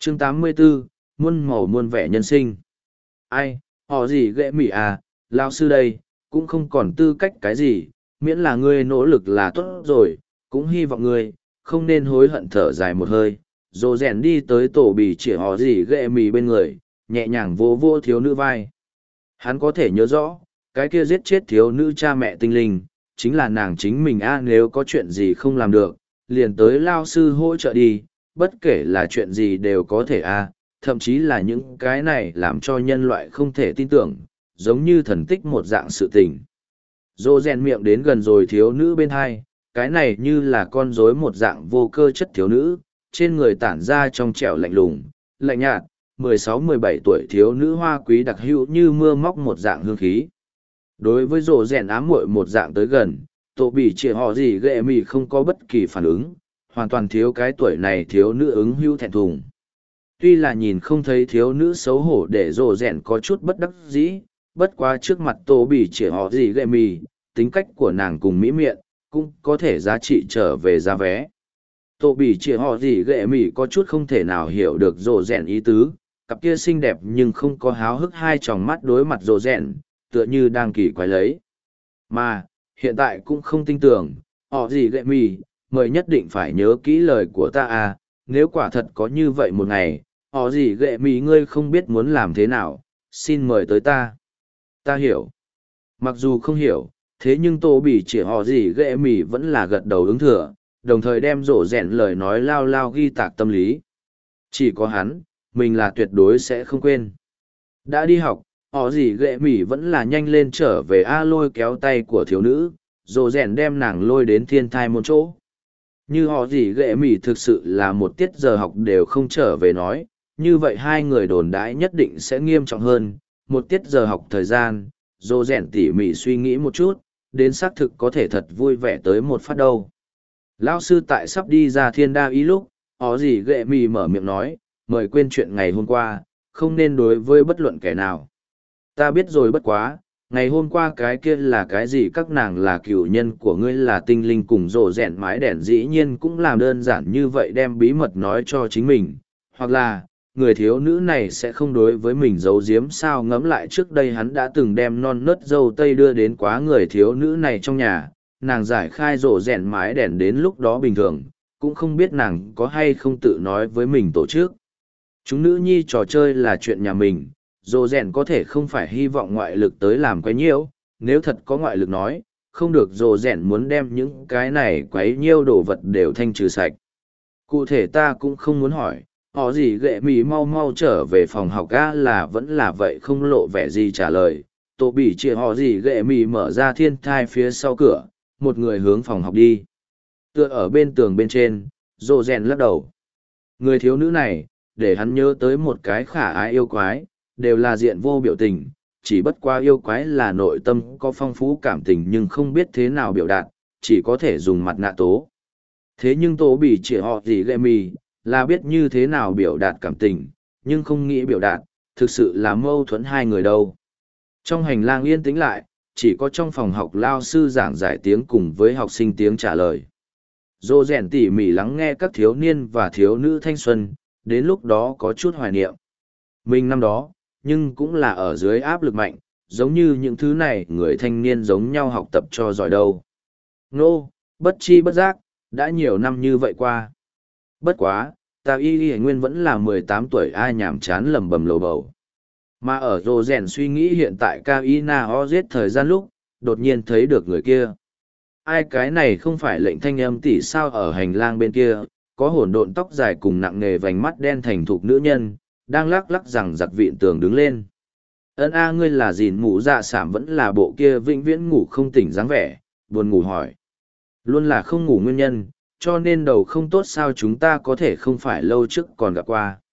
Chương 84, muôn màu muôn vẻ nhân sinh. Ai, họ gì ghệ mỉ à, lao sư đây, cũng không còn tư cách cái gì, miễn là ngươi nỗ lực là tốt rồi, cũng hy vọng ngươi, không nên hối hận thở dài một hơi. Dồ rèn đi tới tổ bì chỉ họ gì ghệ mỉ bên người, nhẹ nhàng vô vô thiếu nữ vai. Hắn có thể nhớ rõ, cái kia giết chết thiếu nữ cha mẹ tinh linh, chính là nàng chính mình a, nếu có chuyện gì không làm được, liền tới lao sư hỗ trợ đi, bất kể là chuyện gì đều có thể a, thậm chí là những cái này làm cho nhân loại không thể tin tưởng, giống như thần tích một dạng sự tình. Dô rèn miệng đến gần rồi thiếu nữ bên hai, cái này như là con rối một dạng vô cơ chất thiếu nữ, trên người tản ra trong trẻo lạnh lùng, lạnh nhạt, 16-17 tuổi thiếu nữ hoa quý đặc hữu như mưa móc một dạng hương khí. Đối với rổ rèn ám muội một dạng tới gần, tổ bị chỉ họ gì ghệ mì không có bất kỳ phản ứng, hoàn toàn thiếu cái tuổi này thiếu nữ ứng hữu thẹn thùng. Tuy là nhìn không thấy thiếu nữ xấu hổ để rổ rèn có chút bất đắc dĩ, bất quá trước mặt tổ bị chỉ họ gì ghệ mì, tính cách của nàng cùng mỹ miệng, cũng có thể giá trị trở về giá vé. Tổ bị chỉ họ gì ghệ mì có chút không thể nào hiểu được rổ rèn ý tứ, cặp kia xinh đẹp nhưng không có háo hức hai tròng mắt đối mặt rổ rèn, tựa như đang kỳ quái lấy. Mà, hiện tại cũng không tin tưởng, họ gì ghệ mì, mời nhất định phải nhớ kỹ lời của ta à, nếu quả thật có như vậy một ngày, họ gì ghệ mì ngươi không biết muốn làm thế nào, xin mời tới ta. Ta hiểu. Mặc dù không hiểu, thế nhưng tô bỉ chỉ họ gì ghệ mì vẫn là gật đầu ứng thừa, đồng thời đem rổ rèn lời nói lao lao ghi tạc tâm lý. Chỉ có hắn, mình là tuyệt đối sẽ không quên. Đã đi học, họ gì ghệ mỉ vẫn là nhanh lên trở về a lôi kéo tay của thiếu nữ, rổ rèn đem nàng lôi đến thiên thai một chỗ. Như họ gì ghệ mỉ thực sự là một tiết giờ học đều không trở về nói, như vậy hai người đồn đãi nhất định sẽ nghiêm trọng hơn. Một tiết giờ học thời gian, rổ rèn tỉ mỉ suy nghĩ một chút, đến xác thực có thể thật vui vẻ tới một phát đâu. Lão sư tại sắp đi ra thiên đa ý lúc, họ gì ghệ mỉ mở miệng nói, mời quên chuyện ngày hôm qua, không nên đối với bất luận kẻ nào. Ta biết rồi bất quá, ngày hôm qua cái kia là cái gì, các nàng là cựu nhân của ngươi là tinh linh cùng rổ rèn mái đèn, dĩ nhiên cũng làm đơn giản như vậy đem bí mật nói cho chính mình, hoặc là, người thiếu nữ này sẽ không đối với mình giấu giếm sao. Ngẫm lại trước đây hắn đã từng đem non nớt dâu tây đưa đến quá người thiếu nữ này trong nhà, nàng giải khai rổ rèn mái đèn đến lúc đó bình thường, cũng không biết nàng có hay không tự nói với mình tổ chức. Chúng nữ nhi trò chơi là chuyện nhà mình, dồ rèn có thể không phải hy vọng ngoại lực tới làm quấy nhiễu, nếu thật có ngoại lực nói, không được dồ rèn muốn đem những cái này quấy nhiễu đồ vật đều thanh trừ sạch. Cụ thể ta cũng không muốn hỏi, họ gì ghệ mì mau mau trở về phòng học ga là vẫn là vậy không lộ vẻ gì trả lời. Tổ bị chia họ gì ghệ mì mở ra thiên thai phía sau cửa, một người hướng phòng học đi. Tựa ở bên tường bên trên, dồ rèn lắc đầu. Người thiếu nữ này, để hắn nhớ tới một cái khả ái yêu quái, đều là diện vô biểu tình, chỉ bất qua yêu quái là nội tâm có phong phú cảm tình nhưng không biết thế nào biểu đạt, chỉ có thể dùng mặt nạ tố. Thế nhưng tố bị chỉ họ gì ghệ mì, là biết như thế nào biểu đạt cảm tình, nhưng không nghĩ biểu đạt, thực sự là mâu thuẫn hai người đâu. Trong hành lang yên tĩnh lại, chỉ có trong phòng học lao sư giảng giải tiếng cùng với học sinh tiếng trả lời. Dô rèn tỉ mỉ lắng nghe các thiếu niên và thiếu nữ thanh xuân, đến lúc đó có chút hoài niệm. Mình năm đó, nhưng cũng là ở dưới áp lực mạnh, giống như những thứ này người thanh niên giống nhau học tập cho giỏi đâu. Nô, bất chi bất giác, đã nhiều năm như vậy qua. Bất quá, ta y nguyên vẫn là 18 tuổi ai nhảm chán lầm bầm lầu bầu. Mà ở rồ rèn suy nghĩ hiện tại Kaina Oz thời gian lúc, đột nhiên thấy được người kia. Ai cái này không phải lệnh thanh âm tỷ sao ở hành lang bên kia, có hỗn độn tóc dài cùng nặng nề vành mắt đen thành thục nữ nhân, đang lắc lắc rằng giặc vịn tường đứng lên. Ân a ngươi là gìn mũ dạ sảm vẫn là bộ kia vĩnh viễn ngủ không tỉnh dáng vẻ, buồn ngủ hỏi. Luôn là không ngủ nguyên nhân, cho nên đầu không tốt sao chúng ta có thể không phải lâu trước còn gặp qua.